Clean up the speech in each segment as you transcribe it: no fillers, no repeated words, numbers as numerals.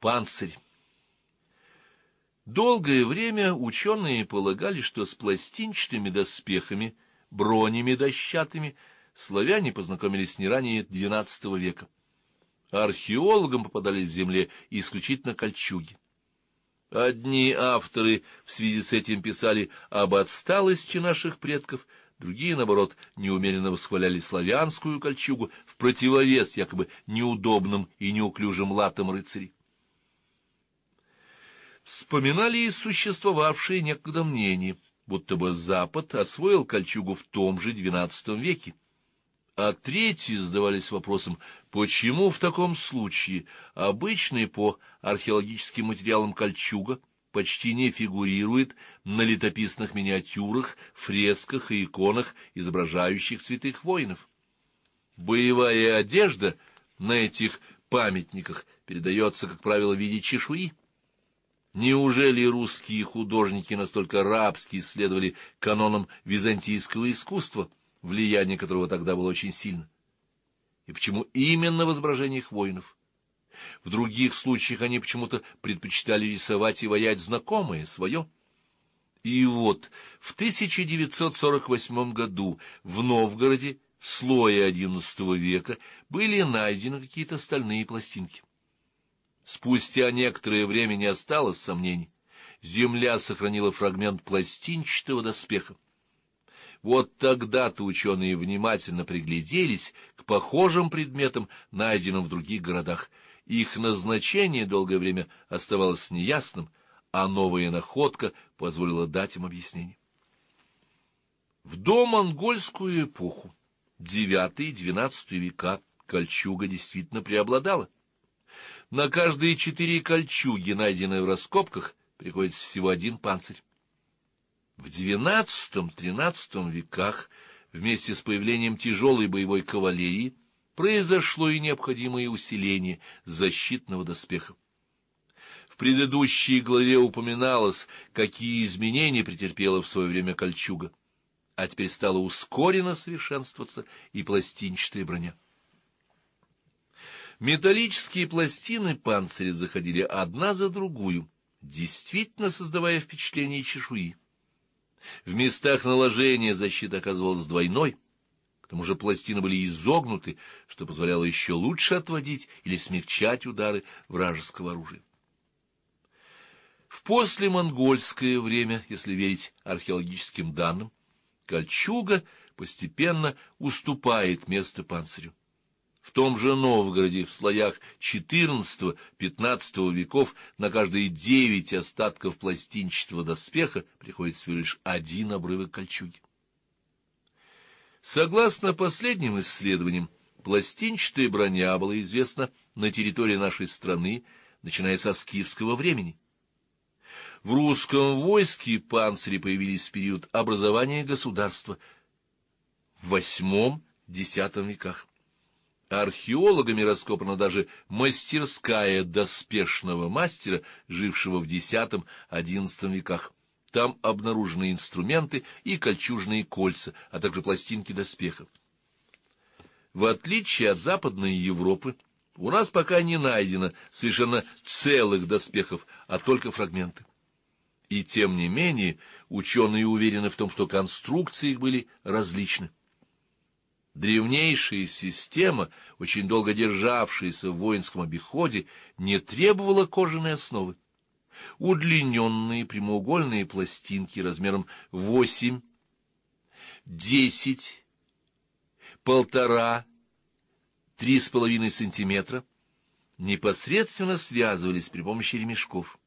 Панцирь. Долгое время ученые полагали, что с пластинчатыми доспехами, бронями дощатыми, славяне познакомились не ранее XII века. Археологам попадались в земле исключительно кольчуги. Одни авторы в связи с этим писали об отсталости наших предков, другие, наоборот, неумеренно восхваляли славянскую кольчугу в противовес якобы неудобным и неуклюжим латам рыцарей. Вспоминали и существовавшие некогда мнения, будто бы Запад освоил кольчугу в том же XII веке. А третьи задавались вопросом, почему в таком случае обычный по археологическим материалам кольчуга почти не фигурирует на летописных миниатюрах, фресках и иконах, изображающих святых воинов. Боевая одежда на этих памятниках передается, как правило, в виде чешуи. Неужели русские художники настолько рабски исследовали канонам византийского искусства, влияние которого тогда было очень сильно? И почему именно в изображениях воинов? В других случаях они почему-то предпочитали рисовать и ваять знакомое, свое. И вот в 1948 году в Новгороде в слое XI века были найдены какие-то стальные пластинки. Спустя некоторое время не осталось сомнений. Земля сохранила фрагмент пластинчатого доспеха. Вот тогда-то ученые внимательно пригляделись к похожим предметам, найденным в других городах. Их назначение долгое время оставалось неясным, а новая находка позволила дать им объяснение. В домонгольскую эпоху, IX-XII века, кольчуга действительно преобладала. На каждые 4 кольчуги, найденные в раскопках, приходится всего 1 панцирь. В XII-XIII веках вместе с появлением тяжелой боевой кавалерии произошло и необходимое усиление защитного доспеха. В предыдущей главе упоминалось, какие изменения претерпела в свое время кольчуга, а теперь стала ускоренно совершенствоваться и пластинчатая броня. Металлические пластины панциря заходили одна за другую, действительно создавая впечатление чешуи. В местах наложения защита оказывалась двойной, к тому же пластины были изогнуты, что позволяло еще лучше отводить или смягчать удары вражеского оружия. В послемонгольское время, если верить археологическим данным, кольчуга постепенно уступает место панцирю. В том же Новгороде в слоях XIV-XV веков на каждые 9 остатков пластинчатого доспеха приходится всего лишь 1 обрывок кольчуги. Согласно последним исследованиям, пластинчатая броня была известна на территории нашей страны, начиная со скифского времени. В русском войске панцири появились в период образования государства в VIII-X веках. Археологами раскопана даже мастерская доспешного мастера, жившего в X-XI веках. Там обнаружены инструменты и кольчужные кольца, а также пластинки доспехов. В отличие от Западной Европы, у нас пока не найдено совершенно целых доспехов, а только фрагменты. И тем не менее, ученые уверены в том, что конструкции их были различны. Древнейшая система, очень долго державшаяся в воинском обиходе, не требовала кожаной основы. Удлиненные прямоугольные пластинки размером 8, 10, 1,5, 3,5 сантиметра непосредственно связывались при помощи ремешков.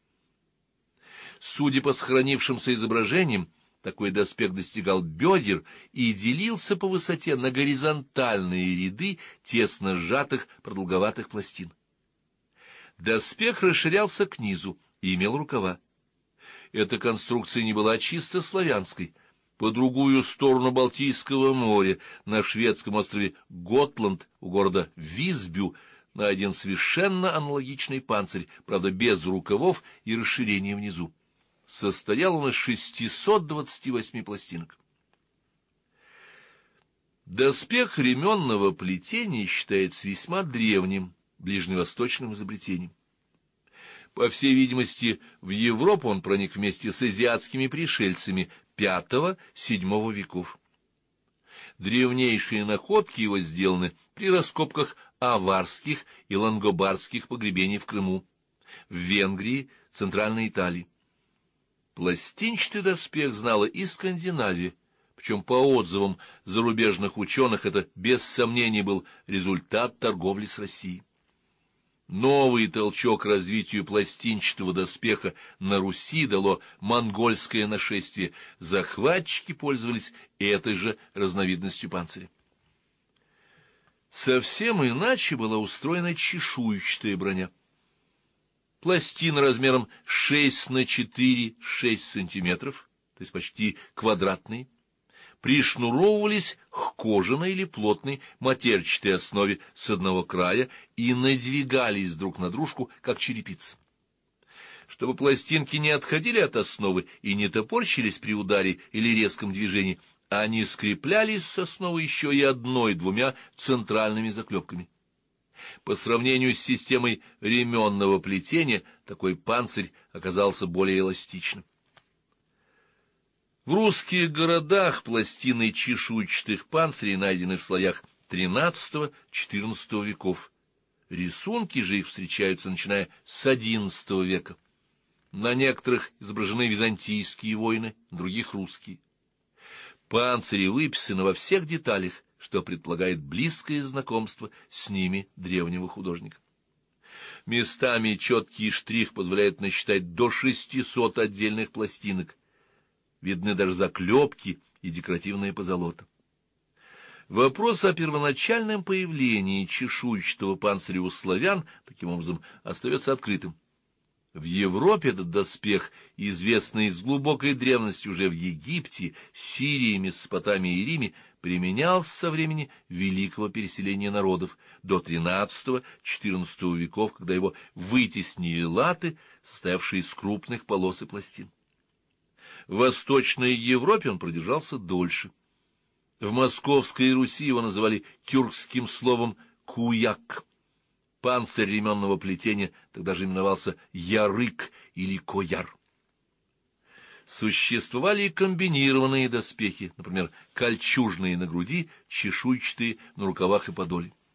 Судя по сохранившимся изображениям, такой доспех достигал бедер и делился по высоте на горизонтальные ряды тесно сжатых продолговатых пластин. Доспех расширялся к низу и имел рукава. Эта конструкция не была чисто славянской. По другую сторону Балтийского моря, на шведском острове Готланд, у города Висбю, найден совершенно аналогичный панцирь, правда без рукавов и расширения внизу. Состоял он из 628 пластинок. Доспех ременного плетения считается весьма древним ближневосточным изобретением. По всей видимости, в Европу он проник вместе с азиатскими пришельцами V-VII веков. Древнейшие находки его сделаны при раскопках аварских и лангобардских погребений в Крыму, в Венгрии, Центральной Италии. Пластинчатый доспех знала и Скандинавия, причем по отзывам зарубежных ученых это без сомнений был результат торговли с Россией. Новый толчок развитию пластинчатого доспеха на Руси дало монгольское нашествие. Захватчики пользовались этой же разновидностью панциря. Совсем иначе была устроена чешуйчатая броня. Пластины размером 6 на 4-6 сантиметров, то есть почти квадратные, пришнуровывались к кожаной или плотной матерчатой основе с одного края и надвигались друг на дружку, как черепица. Чтобы пластинки не отходили от основы и не топорщились при ударе или резком движении, они скреплялись с основы еще и 1-2 центральными заклепками. По сравнению с системой ременного плетения, такой панцирь оказался более эластичным. В русских городах пластины чешуйчатых панцирей найдены в слоях XIII-XIV веков. Рисунки же их встречаются, начиная с XI века. На некоторых изображены византийские войны, других — русские. Панцири выписаны во всех деталях, что предполагает близкое знакомство с ними древнего художника. Местами четкий штрих позволяет насчитать до 600 отдельных пластинок. Видны даже заклепки и декоративная позолота. Вопрос о первоначальном появлении чешуйчатого панциря у славян, таким образом, остается открытым. В Европе этот доспех, известный с глубокой древности уже в Египте, Сирии, Месопотамии и Риме, применялся со времени великого переселения народов до XIII-XIV веков, когда его вытеснили латы, состоявшие из крупных полос и пластин. В Восточной Европе он продержался дольше. В Московской Руси его называли тюркским словом «куяк». Панцирь ременного плетения тогда же именовался ярык или кояр. Существовали и комбинированные доспехи, например, кольчужные на груди, чешуйчатые на рукавах и подоле.